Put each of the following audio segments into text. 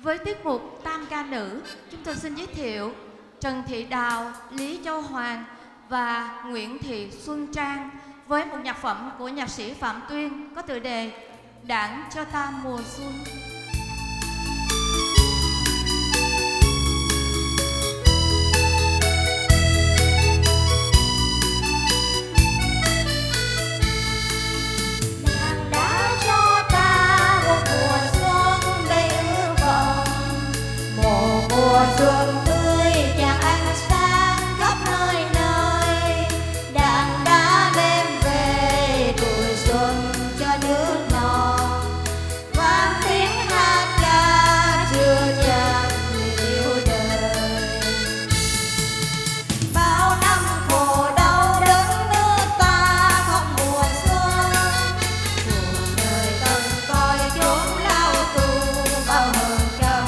Với tiết mục tam ca nữ, chúng tôi xin giới thiệu Trần Thị Đào, Lý Châu Hoàng và Nguyễn Thị Xuân Trang với một nhạc phẩm của nhạc sĩ Phạm Tuyên có tựa đề Đảng cho ta mùa xuân. Mùa xuân tươi tràn ánh sáng khắp nơi nơi, Đảng đã đem về tuổi xuân cho nước non. Vang tiếng hát ca chưa chan yêu đời. Bao năm khổ đau đất nước ta không mùa xuân, cuộc đời từng coi chốn lao tù bao hờn trầm.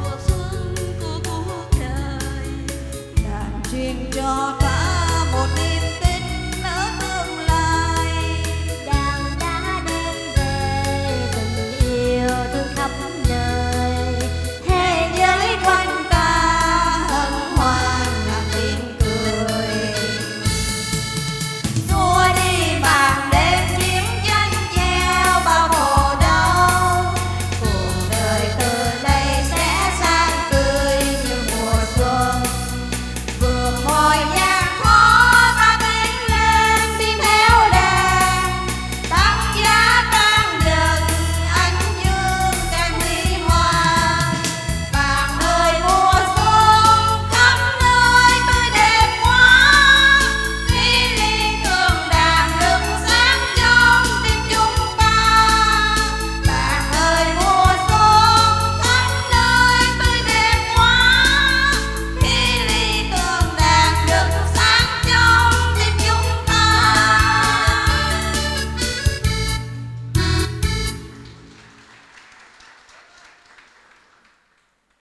Truyền cho ta một niềm